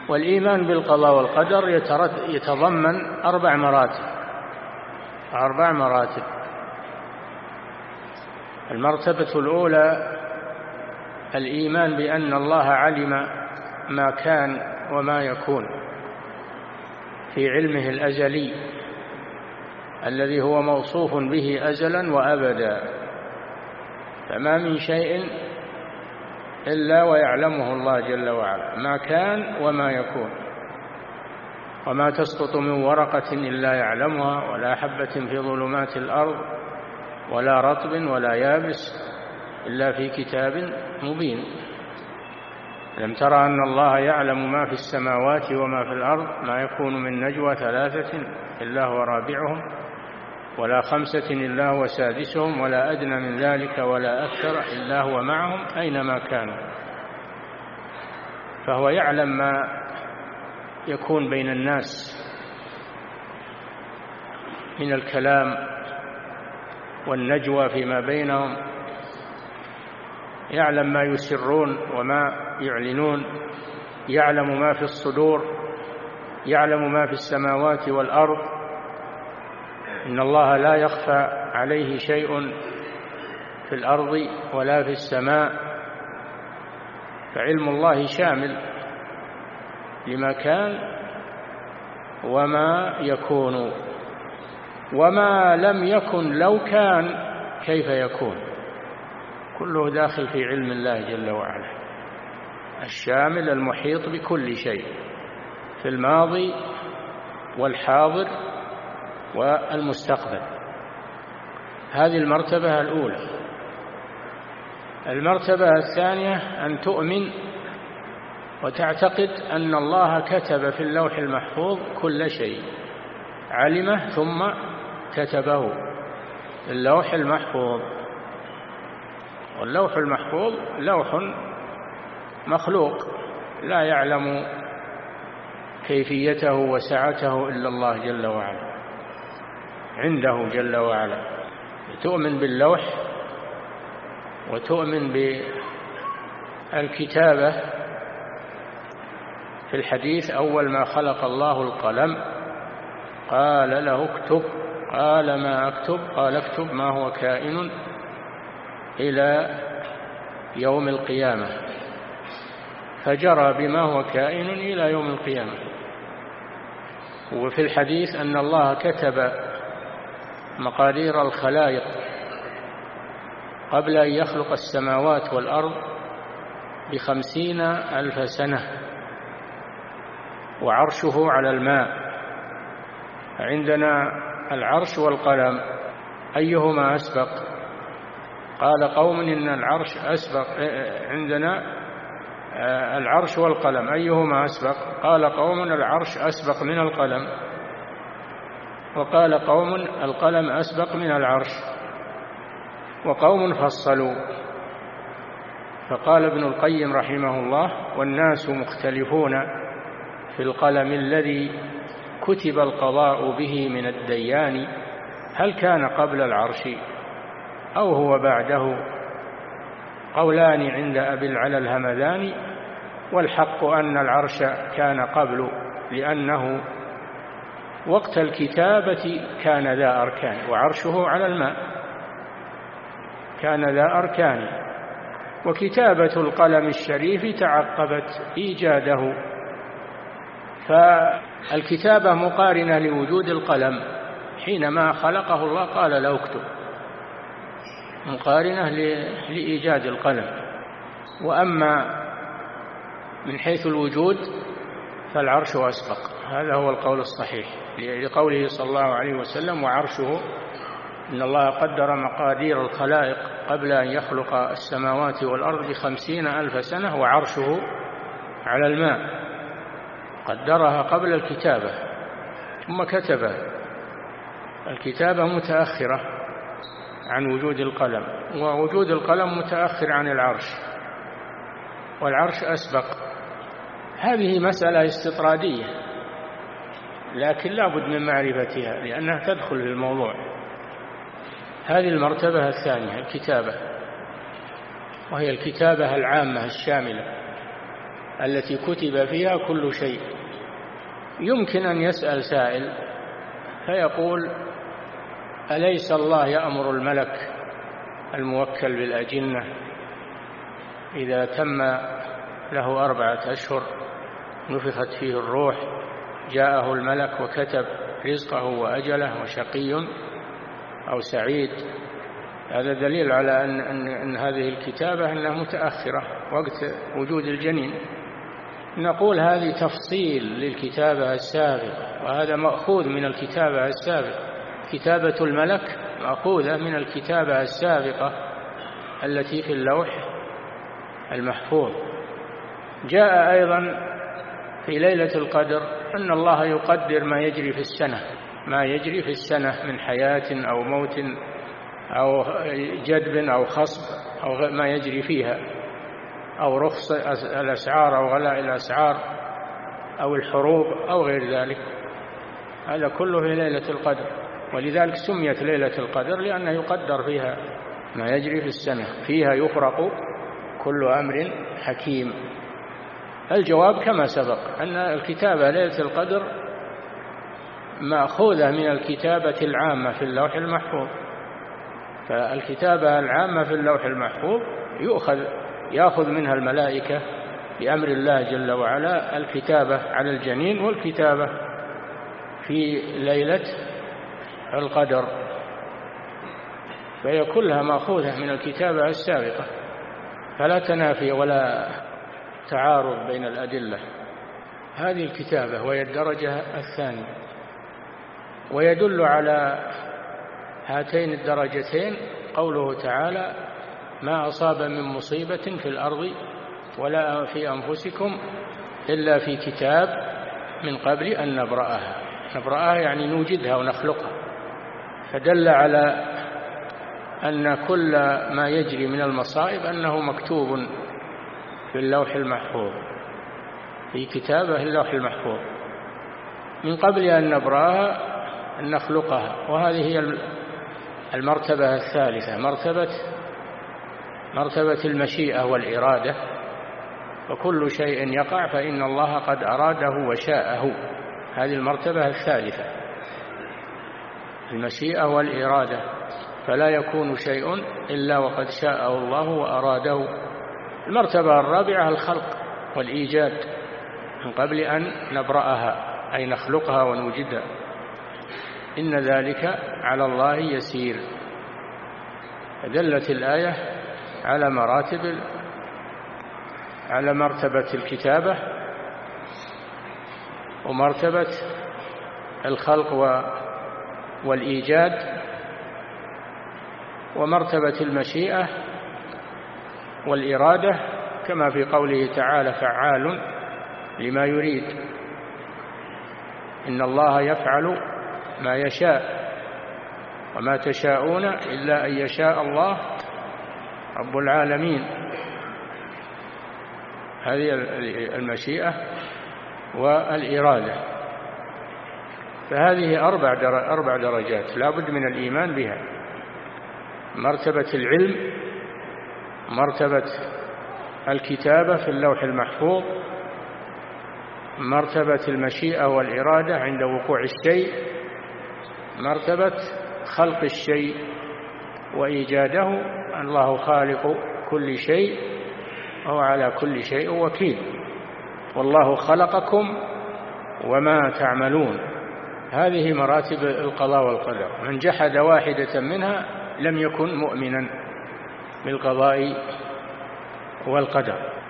والإيمان بالقضاء والقدر يتضمن 4 مراتب. 4 مراتب. المرتبة الأولى الإيمان بأن الله علم ما كان وما يكون في علمه الأزلي الذي هو موصوف به أزلا وأبدا، فما من شيء إلا ويعلمه الله جل وعلا، ما كان وما يكون. وما تسقط من ورقة إلا يعلمها، ولا حبة في ظلمات الأرض، ولا رطب ولا يابس إلا في كتاب مبين. لم ترى أن الله يعلم ما في السماوات وما في الأرض، ما يكون من نجوى 3 إلا هو رابعهم، ولا 5 إلا هو سادسهم، ولا أدنى من ذلك ولا أكثر إلا هو معهم أينما كانوا. فهو يعلم ما يكون بين الناس من الكلام والنجوى فيما بينهم، يعلم ما يسرون وما يعلنون، يعلم ما في الصدور، يعلم ما في السماوات والأرض. إن الله لا يخفى عليه شيء في الأرض ولا في السماء، فعلم الله شامل لما كان وما يكون، وما لم يكن لو كان كيف يكون، كله داخل في علم الله جل وعلا الشامل المحيط بكل شيء في الماضي والحاضر والمستقبل. هذه المرتبة الأولى. المرتبة الثانية أن تؤمن وتعتقد أن الله كتب في اللوح المحفوظ كل شيء، علمه ثم كتبه في اللوح المحفوظ. واللوح المحفوظ لوح مخلوق لا يعلم كيفيته وسعته إلا الله جل وعلا، عنده جل وعلا. تؤمن باللوح وتؤمن بالكتابة. في الحديث أول ما خلق الله القلم قال له اكتب، قال ما أكتب؟ قال اكتب ما هو كائن إلى يوم القيامة، فجرى بما هو كائن إلى يوم القيامة. وفي الحديث أن الله كتب مقادير الخلائق قبل أن يخلق السماوات والأرض ب50,000 سنة، وعرشه على الماء. عندنا العرش والقلم أيهما أسبق؟ قال قوم إن العرش أسبق. عندنا العرش والقلم أيهما أسبق؟ قال قوم العرش أسبق من القلم، وقال قوم القلم أسبق من العرش، وقوم فصلوا. فقال ابن القيم رحمه الله: والناس مختلفون في القلم الذي كتب القضاء به من الديان، هل كان قبل العرش أو هو بعده؟ قولان عند أبي العلا الهمذاني، والحق أن العرش كان قبل، لأنه وقت الكتابة كان ذا أركان، وعرشه على الماء كان ذا أركان، وكتابة القلم الشريف تعقبت إيجاده. فالكتابة مقارنة لوجود القلم، حينما خلقه الله قال له اكتب، مقارنة لإيجاد القلم. وأما من حيث الوجود فالعرش أسبق، هذا هو القول الصحيح، لقوله صلى الله عليه وسلم: وعرشه، إن الله قدر مقادير الخلائق قبل أن يخلق السماوات والأرض ب50,000 سنة، وعرشه على الماء، قدرها قبل الكتابة ثم كتبها. الكتابة متأخرة عن وجود القلم، ووجود القلم متأخر عن العرش، والعرش أسبق. هذه مسألة استطرادية، لكن لا بد من معرفتها لأنها تدخل في الموضوع. هذه المرتبة الثانية الكتابة، وهي الكتابة العامة الشاملة التي كتب فيها كل شيء. يمكن أن يسأل سائل فيقول: أليس الله يأمر الملك الموكل بالأجنة إذا تم له 4 أشهر نفخت فيه الروح جاءه الملك وكتب رزقه وأجله وشقي أو سعيد؟ هذا دليل على أن هذه الكتابة أنها متأخرة وقت وجود الجنين. نقول هذه تفصيل للكتابة السابقة، وهذا مأخوذ من الكتابة السابقة. كتابة الملك مأخوذة من الكتابة السابقة التي في اللوح المحفوظ. جاء أيضا في ليلة القدر أن الله يقدر ما يجري في السنة من حياة أو موت أو جدب أو خصب أو ما يجري فيها، أو رخص الأسعار أو غلاء الأسعار أو الحروب أو غير ذلك. هذا كله في ليلة القدر، ولذلك سميت ليلة القدر لأنه يقدر فيها ما يجري في السنة، فيها يفرق كل أمر حكيم. الجواب كما سبق أن الكتابة ليلة القدر مأخوذة من الكتابة العامة في اللوح المحفوظ. فالكتابة العامة في اللوح المحفوظ يأخذ منها الملائكة بأمر الله جل وعلا الكتابة على الجنين والكتابة في ليلة القدر، فهي كلها مأخوذة من الكتابة السابقة، فلا تنافي ولا تعارض بين الأدلة. هذه الكتابة وهي الدرجة الثانية. ويدل على هاتين الدرجتين قوله تعالى: ما أصاب من مصيبة في الأرض ولا في أنفسكم إلا في كتاب من قبل أن نبرأها يعني نوجدها ونخلقها. فدل على أن كل ما يجري من المصائب أنه مكتوب في اللوح المحفوظ، في كتابه اللوح المحفوظ من قبل أن نبرأها أن نخلقها. وهذه هي المرتبة الثالثة، مرتبة المشيئة والإرادة. وكل شيء يقع فإن الله قد أراده وشاءه. هذه المرتبة الثالثة، المشيئة والإرادة، فلا يكون شيء إلا وقد شاءه الله وأراده. المرتبة الرابعة الخلق والإيجاد من قبل أن نبرأها أي نخلقها ونوجدها. إن ذلك على الله يسير. دلت الآية على مرتبة الكتابة ومرتبة الخلق والإيجاد ومرتبة المشيئة والإرادة، كما في قوله تعالى: فعال لما يريد. إن الله يفعل ما يشاء وما تشاءون إلا أن يشاء الله رب العالمين. هذه المشيئة والإرادة. فهذه 4 درجات لا بد من الإيمان بها: مرتبة العلم، مرتبة الكتابة في اللوح المحفوظ، مرتبة المشيئة والإرادة عند وقوع الشيء، مرتبة خلق الشيء وإيجاده. الله خالق كل شيء وهو على كل شيء وكيل، والله خلقكم وما تعملون. هذه مراتب القضاء والقدر. من جحد واحدة منها لم يكن مؤمنا بالقضاء والقدر.